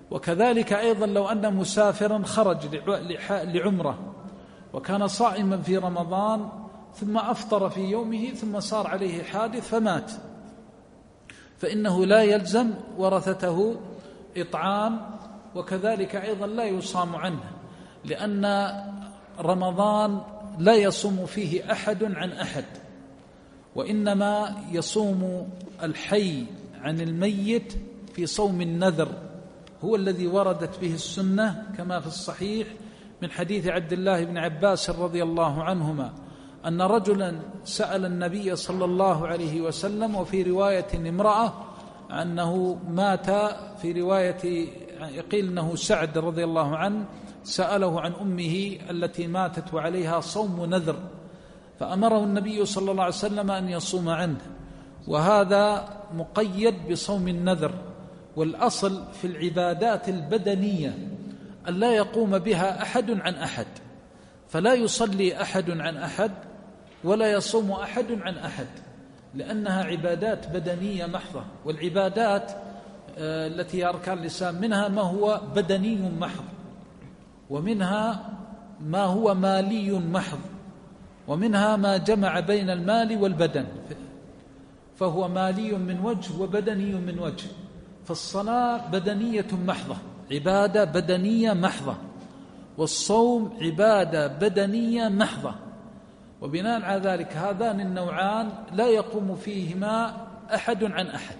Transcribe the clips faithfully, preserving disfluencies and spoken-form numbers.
وكذلك أيضا لو أن مسافرا خرج لعمرة وكان صائما في رمضان ثم أفطر في يومه ثم صار عليه حادث فمات، فإنه لا يلزم ورثته إطعام، وكذلك أيضا لا يصام عنه، لأن رمضان لا يصوم فيه أحد عن أحد، وإنما يصوم الحي عن الميت في صوم النذر، هو الذي وردت به السنة كما في الصحيح من حديث عبد الله بن عباس رضي الله عنهما أن رجلا سأل النبي صلى الله عليه وسلم، وفي رواية امرأة أنه مات، في رواية يقيل أنه سعد رضي الله عنه سأله عن أمه التي ماتت وعليها صوم نذر، فأمره النبي صلى الله عليه وسلم أن يصوم عنه، وهذا مقيد بصوم النذر. والأصل في العبادات البدنية أن لا يقوم بها أحد عن أحد، فلا يصلي أحد عن أحد ولا يصوم أحد عن أحد، لأنها عبادات بدنية محضة. والعبادات التي أركان الإسلام منها ما هو بدني محض، ومنها ما هو مالي محض، ومنها ما جمع بين المال والبدن، فهو مالي من وجه وبدني من وجه. فالصلاة بدنية محضة، عبادة بدنية محضة، والصوم عبادة بدنية محضة. وبناء على ذلك هذان النوعان لا يقوم فيهما أحد عن أحد،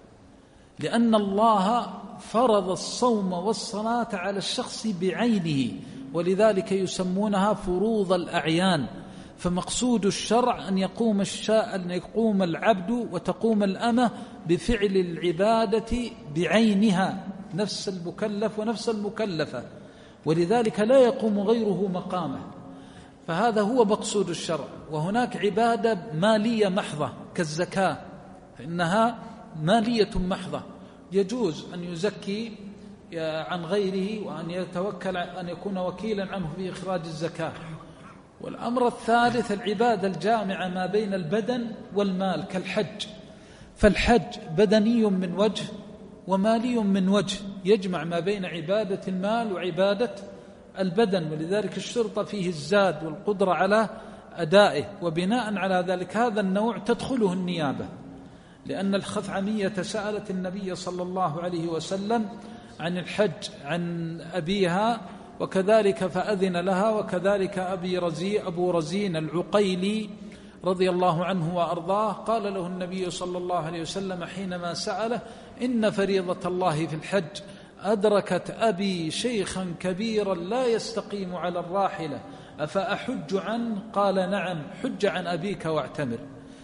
لأن الله فرض الصوم والصلاة على الشخص بعينه، ولذلك يسمونها فروض الأعيان. فمقصود الشرع أن يقوم الشاء أن يقوم العبد وتقوم الأمة بفعل العبادة بعينها، نفس المكلف ونفس المكلفة، ولذلك لا يقوم غيره مقامه. فهذا هو مقصود الشرع. وهناك عبادة مالية محضة كالزكاة، فإنها مالية محضة، يجوز أن يزكي عن غيره وأن يتوكل أن يكون وكيلا عنه في إخراج الزكاة. والأمر الثالث العبادة الجامعة ما بين البدن والمال كالحج، فالحج بدني من وجه ومالي من وجه، يجمع ما بين عبادة المال وعبادة البدن، ولذلك الشرط فيه الزاد والقدرة على أدائه. وبناء على ذلك هذا النوع تدخله النيابة، لأن الخثعمية سألت النبي صلى الله عليه وسلم عن الحج عن أبيها، وكذلك فأذن لها، وكذلك أبي رزي أبو رزين العقيلي رضي الله عنه وأرضاه، قال له النبي صلى الله عليه وسلم حينما سأله: إن فريضة الله في الحج أدركت أبي شيخا كبيرا لا يستقيم على الراحلة أفأحج عنه؟ قال: نعم، حج عن أبيك واعتمر.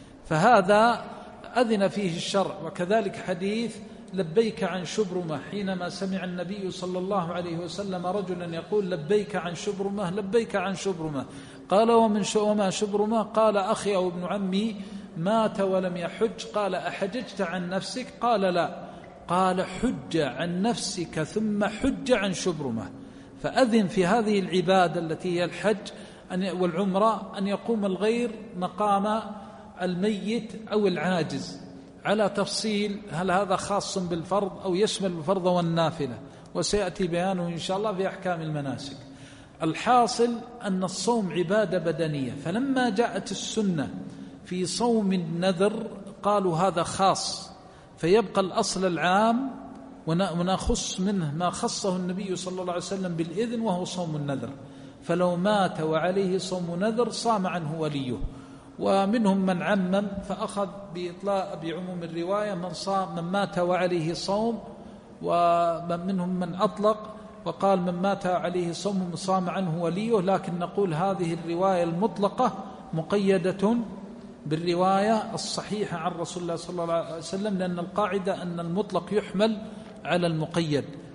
فهذا أذن فيه الشرع. وكذلك حديث لبيك عن شبرمة، حينما سمع النبي صلى الله عليه وسلم رجلا يقول: لبيك عن شبرمة لبيك عن شبرمة، قال: ومن وما شبرمة؟ قال: أخي أو ابن عمي مات ولم يحج. قال: أحججت عن نفسك؟ قال: لا. قال: حج عن نفسك ثم حج عن شبرمة. فأذن في هذه العبادة التي هي الحج والعمرة أن يقوم الغير مقام الميت أو العاجز، على تفصيل هل هذا خاص بالفرض أو يشمل الفرض والنافلة، وسيأتي بيانه إن شاء الله في أحكام المناسك. الحاصل أن الصوم عبادة بدنية، فلما جاءت السنة في صوم النذر قالوا هذا خاص، فيبقى الأصل العام ونخص منه ما خصه النبي صلى الله عليه وسلم بالإذن، وهو صوم النذر. فلو مات وعليه صوم نذر صام عنه وليه. ومنهم من عمم فأخذ بإطلاق بعموم الرواية من صام من مات وعليه صوم، ومنهم من أطلق وقال من مات عليه صوم صام عنه وليه. لكن نقول هذه الرواية المطلقة مقيدة بالرواية الصحيحة عن رسول الله صلى الله عليه وسلم، لأن القاعدة أن المطلق يحمل على المقيد.